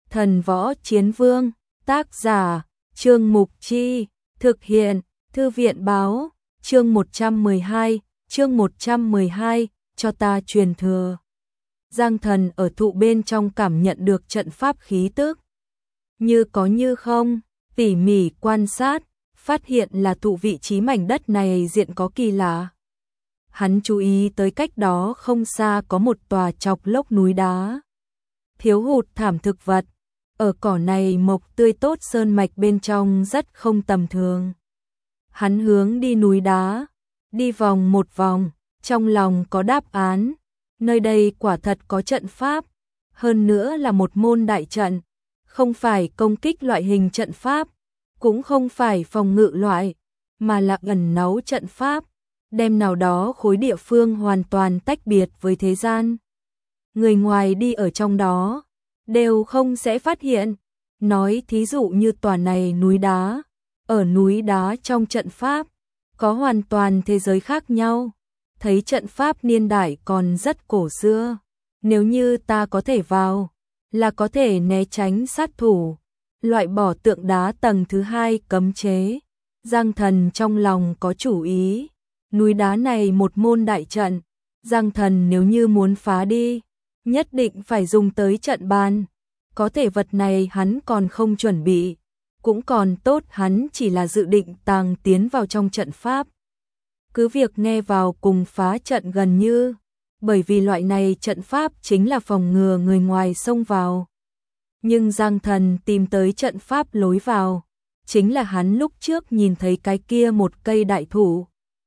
Thần Võ Chiến Vương, tác giả, Trương Mục Chi, thực hiện, Thư viện Báo, chương 112, cho ta truyền thừa. Giang Thần ở thụ bên trong cảm nhận được trận pháp khí tức. Như có như không, tỉ mỉ quan sát, phát hiện là thụ vị trí mảnh đất này diện có kỳ lạ. Hắn chú ý tới cách đó không xa có một tòa chọc lốc núi đá. Thiếu hụt thảm thực vật, ở cỏ này mọc tươi tốt sơn mạch bên trong rất không tầm thường. Hắn hướng đi núi đá, đi vòng một vòng, trong lòng có đáp án. Nơi đây quả thật có trận pháp, hơn nữa là một môn đại trận, không phải công kích loại hình trận pháp, cũng không phải phòng ngự loại, mà là ẩn náu trận pháp, đem nào đó khối địa phương hoàn toàn tách biệt với thế gian. Người ngoài đi ở trong đó, đều không sẽ phát hiện. Nói thí dụ như tòa này núi đá, ở núi đá trong trận pháp, có hoàn toàn thế giới khác nhau. Thấy trận pháp niên đại còn rất cổ xưa, nếu như ta có thể vào, là có thể né tránh sát thủ, loại bỏ tượng đá tầng thứ 2 cấm chế. Giang Thần trong lòng có chủ ý, núi đá này một môn đại trận, Giang Thần nếu như muốn phá đi, nhất định phải dùng tới trận bàn. Có thể vật này hắn còn không chuẩn bị, cũng còn tốt hắn chỉ là dự định tàng tiến vào trong trận pháp. Cứ việc nghe vào cùng phá trận gần như, bởi vì loại này trận pháp chính là phòng ngừa người ngoài xông vào. Nhưng Giang Thần tìm tới trận pháp lối vào, chính là hắn lúc trước nhìn thấy cái kia một cây đại thụ.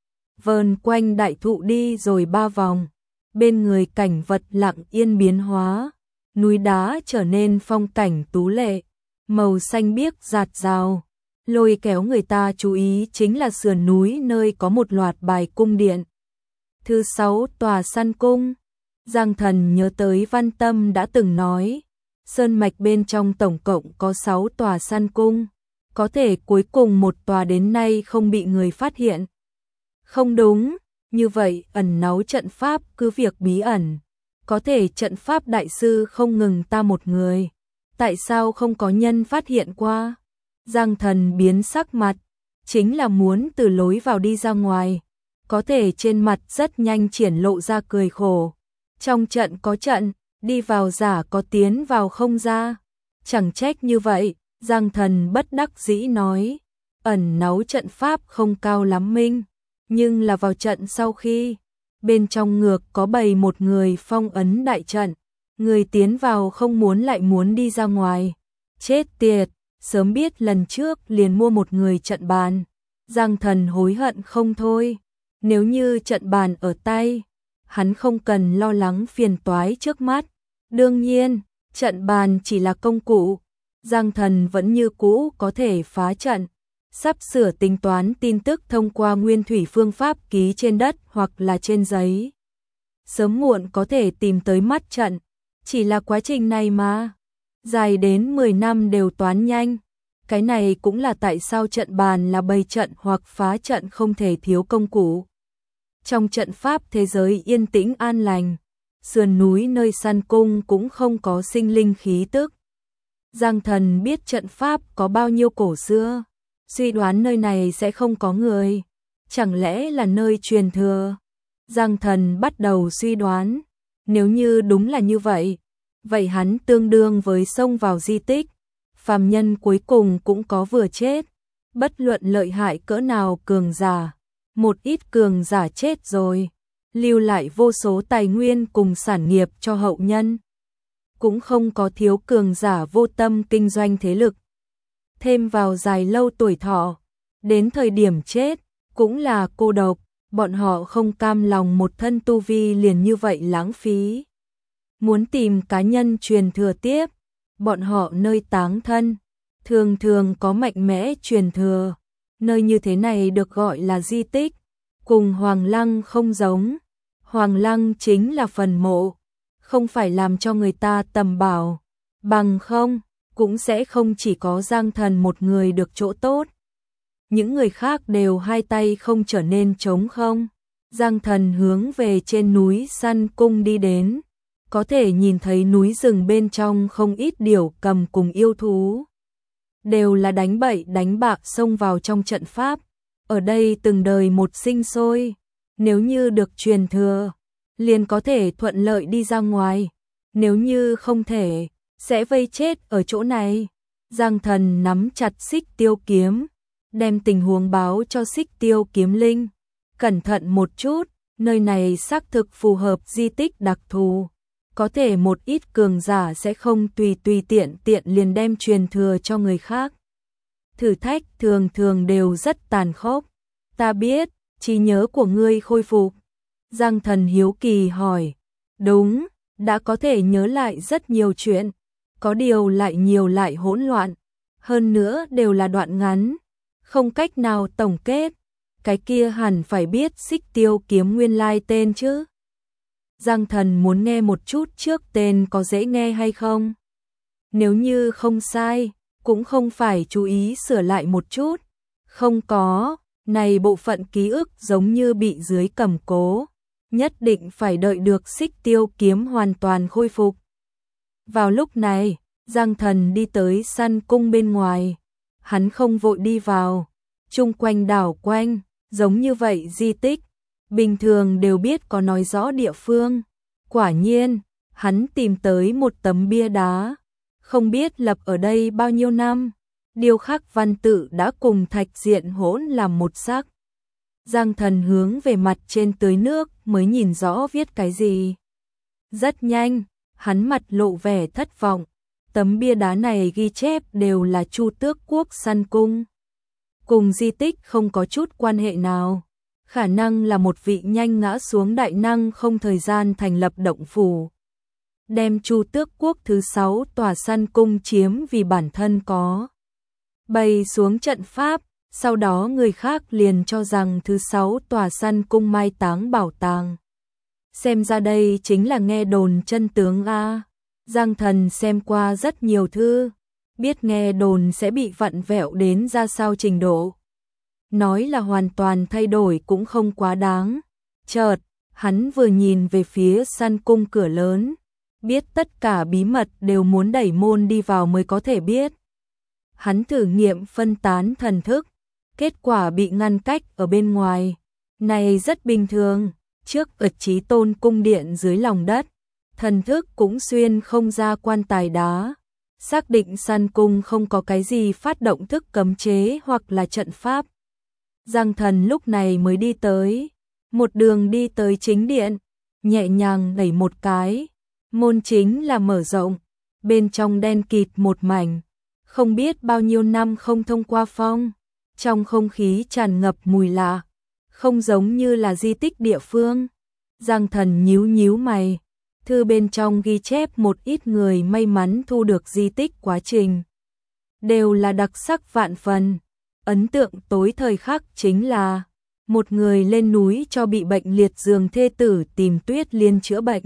Vờn quanh đại thụ đi rồi 3 vòng, bên người cảnh vật lặng yên biến hóa, núi đá trở nên phong cảnh tú lệ, màu xanh biếc rạt rào. Lôi kéo người ta chú ý chính là sườn núi nơi có một loạt bài cung điện. Thứ 6 tòa săn cung. Giang Thần nhớ tới Văn Tâm đã từng nói, sơn mạch bên trong tổng cộng có 6 tòa săn cung, có thể cuối cùng một tòa đến nay không bị người phát hiện. Không đúng, như vậy ẩn náu trận pháp cứ việc bí ẩn, có thể trận pháp đại sư không ngừng ta một người, tại sao không có nhân phát hiện qua? Giang Thần biến sắc mặt, chính là muốn từ lối vào đi ra ngoài, có thể trên mặt rất nhanh triển lộ ra cười khổ. Trong trận có trận, đi vào giả có tiến vào không ra. Chẳng trách như vậy, Giang Thần bất đắc dĩ nói, ẩn náu trận pháp không cao lắm minh, nhưng là vào trận sau khi, bên trong ngược có bày một người phong ấn đại trận, người tiến vào không muốn lại muốn đi ra ngoài. Chết tiệt! Sớm biết lần trước liền mua một người trận bàn. Giang Thần hối hận không thôi. Nếu như trận bàn ở tay, hắn không cần lo lắng phiền toái trước mắt. Đương nhiên, trận bàn chỉ là công cụ. Giang Thần vẫn như cũ có thể phá trận. Sắp sửa tính toán tin tức thông qua nguyên thủy phương pháp ký trên đất hoặc là trên giấy. Sớm muộn có thể tìm tới mắt trận. Chỉ là quá trình này mà. Dài đến 10 năm đều toán nhanh. Cái này cũng là tại sao trận bàn là bày trận hoặc phá trận không thể thiếu công cụ. Trong trận pháp thế giới yên tĩnh an lành, sườn núi nơi săn cung cũng không có sinh linh khí tức. Giang Thần biết trận pháp có bao nhiêu cổ xưa, suy đoán nơi này sẽ không có người. Chẳng lẽ là nơi truyền thừa? Giang Thần bắt đầu suy đoán, nếu như đúng là như vậy, vậy hắn tương đương với xông vào di tích, phàm nhân cuối cùng cũng có vừa chết, bất luận lợi hại cỡ nào cường giả, một ít cường giả chết rồi, lưu lại vô số tài nguyên cùng sản nghiệp cho hậu nhân, cũng không có thiếu cường giả vô tâm kinh doanh thế lực, thêm vào dài lâu tuổi thọ, đến thời điểm chết, cũng là cô độc, bọn họ không cam lòng một thân tu vi liền như vậy lãng phí. Muốn tìm cá nhân truyền thừa tiếp, bọn họ nơi táng thân, thường thường có mạnh mẽ truyền thừa, nơi như thế này được gọi là di tích, cùng Hoàng Lăng không giống. Hoàng Lăng chính là phần mộ, không phải làm cho người ta tầm bảo, bằng không, cũng sẽ không chỉ có Giang Thần một người được chỗ tốt. Những người khác đều hai tay không trở nên trống không. Giang Thần hướng về trên núi săn cung đi đến. có thể nhìn thấy núi rừng bên trong không ít điểu cầm cùng yêu thú. Đều là đánh bậy đánh bạ xông vào trong trận pháp, ở đây từng đời một sinh sôi, nếu như được truyền thừa, liền có thể thuận lợi đi ra ngoài, nếu như không thể, sẽ vây chết ở chỗ này. Giang Thần nắm chặt Xích Tiêu kiếm, đem tình huống báo cho Xích Tiêu kiếm linh. Cẩn thận một chút, nơi này xác thực phù hợp di tích đặc thù. Có thể một ít cường giả sẽ không tùy tiện liền đem truyền thừa cho người khác. Thử thách thường thường đều rất tàn khốc. Ta biết, trí nhớ của ngươi khôi phục. Giang Thần hiếu kỳ hỏi. Đúng, đã có thể nhớ lại rất nhiều chuyện. Có điều lại nhiều lại hỗn loạn. Hơn nữa đều là đoạn ngắn. Không cách nào tổng kết. Cái kia hẳn phải biết Xích Tiêu kiếm nguyên lai tên chứ. Giang Thần muốn nghe một chút trước tên có dễ nghe hay không. Nếu như không sai, cũng không phải chú ý sửa lại một chút. Không có, này bộ phận ký ức giống như bị dưới cầm cố. Nhất định phải đợi được Xích Tiêu kiếm hoàn toàn khôi phục. Vào lúc này, Giang Thần đi tới săn cung bên ngoài. Hắn không vội đi vào, chung quanh đảo quanh, giống như vậy di tích. Bình thường đều biết có nói rõ địa phương. Quả nhiên, hắn tìm tới một tấm bia đá. Không biết lập ở đây bao nhiêu năm. Điêu khắc văn tự đã cùng thạch diện hỗn làm một sắc. Giang Thần hướng về mặt trên tưới nước mới nhìn rõ viết cái gì. Rất nhanh, hắn mặt lộ vẻ thất vọng. Tấm bia đá này ghi chép đều là Chu Tước Quốc săn cung. Cùng di tích không có chút quan hệ nào. Khả năng là một vị nhanh ngã xuống đại năng không thời gian thành lập động phủ. Đem Chu Tước Quốc thứ 6 tòa săn cung chiếm vì bản thân có. Bày xuống trận pháp, sau đó người khác liền cho rằng thứ 6 tòa săn cung mai táng bảo tàng. Xem ra đây chính là nghe đồn chân tướng a. Giang Thần xem qua rất nhiều thư, biết nghe đồn sẽ bị vặn vẹo đến ra sao trình độ. Nói là hoàn toàn thay đổi cũng không quá đáng. Chợt, hắn vừa nhìn về phía săn cung cửa lớn, biết tất cả bí mật đều muốn đẩy môn đi vào mới có thể biết. Hắn thử nghiệm phân tán thần thức, kết quả bị ngăn cách ở bên ngoài. Này rất bình thường, trước ở Chí Tôn cung điện dưới lòng đất, thần thức cũng xuyên không ra quan tài đá. Xác định săn cung không có cái gì phát động thức cấm chế hoặc là trận pháp. Giang Thần lúc này mới đi tới, một đường đi tới chính điện, nhẹ nhàng đẩy một cái, môn chính là mở rộng, bên trong đen kịt một mảnh, không biết bao nhiêu năm không thông qua phong, trong không khí tràn ngập mùi lạ, không giống như là di tích địa phương. Giang Thần nhíu nhíu mày, thư bên trong ghi chép một ít người may mắn thu được di tích quá trình, đều là đặc sắc vạn phần. Ấn tượng tối thời khắc chính là một người lên núi cho bị bệnh liệt giường thê tử tìm Tuyết Liên chữa bệnh.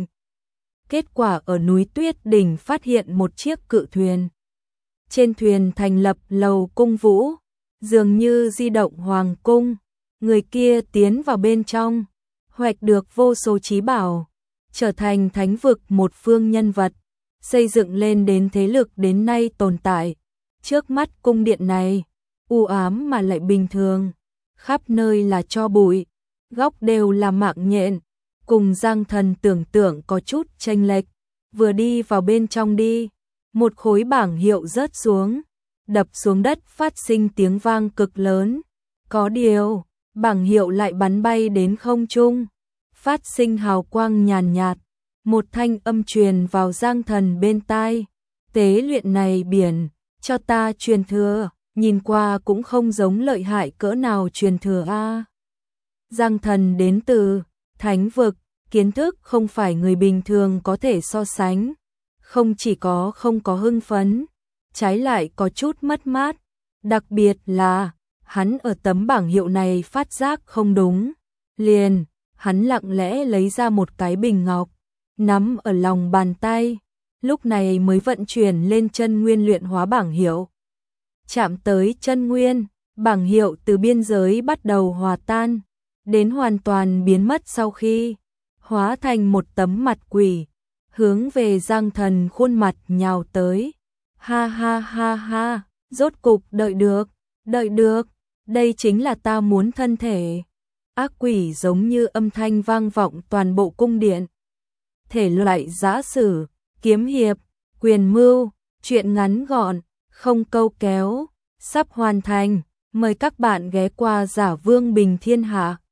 Kết quả ở núi Tuyết Đỉnh phát hiện một chiếc cự thuyền. Trên thuyền thành lập lầu cung vũ, dường như di động hoàng cung. Người kia tiến vào bên trong, hoạch được vô số trí bảo, trở thành thánh vực một phương nhân vật, xây dựng lên đến thế lực đến nay tồn tại. Trước mắt cung điện này u ám mà lại bình thường, khắp nơi là tro bụi, góc đều là mạng nhện, cùng Giang Thần tưởng tượng có chút chênh lệch. Vừa đi vào bên trong đi, một khối bảng hiệu rớt xuống, đập xuống đất phát sinh tiếng vang cực lớn. Có điều, bảng hiệu lại bắn bay đến không trung, phát sinh hào quang nhàn nhạt, một thanh âm truyền vào Giang Thần bên tai. Tế luyện này biển, cho ta truyền thừa. Nhìn qua cũng không giống lợi hại cỡ nào truyền thừa a. Giang Thần đến từ thánh vực, kiến thức không phải người bình thường có thể so sánh. Không chỉ có không có hưng phấn, trái lại có chút mất mát. Đặc biệt là, hắn ở tấm bảng hiệu này phát giác không đúng. Liền, hắn lặng lẽ lấy ra một cái bình ngọc, nắm ở lòng bàn tay. Lúc này mới vận chuyển lên chân nguyên luyện hóa bảng hiệu. Chạm tới chân nguyên, bảng hiệu từ biên giới bắt đầu hòa tan, đến hoàn toàn biến mất sau khi hóa thành một tấm mặt quỷ. hướng về Giang Thần khuôn mặt nhào tới. Ha ha ha ha, rốt cục đợi được, đây chính là ta muốn thân thể. Ác quỷ giống như âm thanh vang vọng toàn bộ cung điện. Thể loại giã sử, kiếm hiệp, quyền mưu, truyện ngắn gọn, không câu kéo, sắp hoàn thành. Mời các bạn ghé qua Giả Vương Bình Thiên Hạ.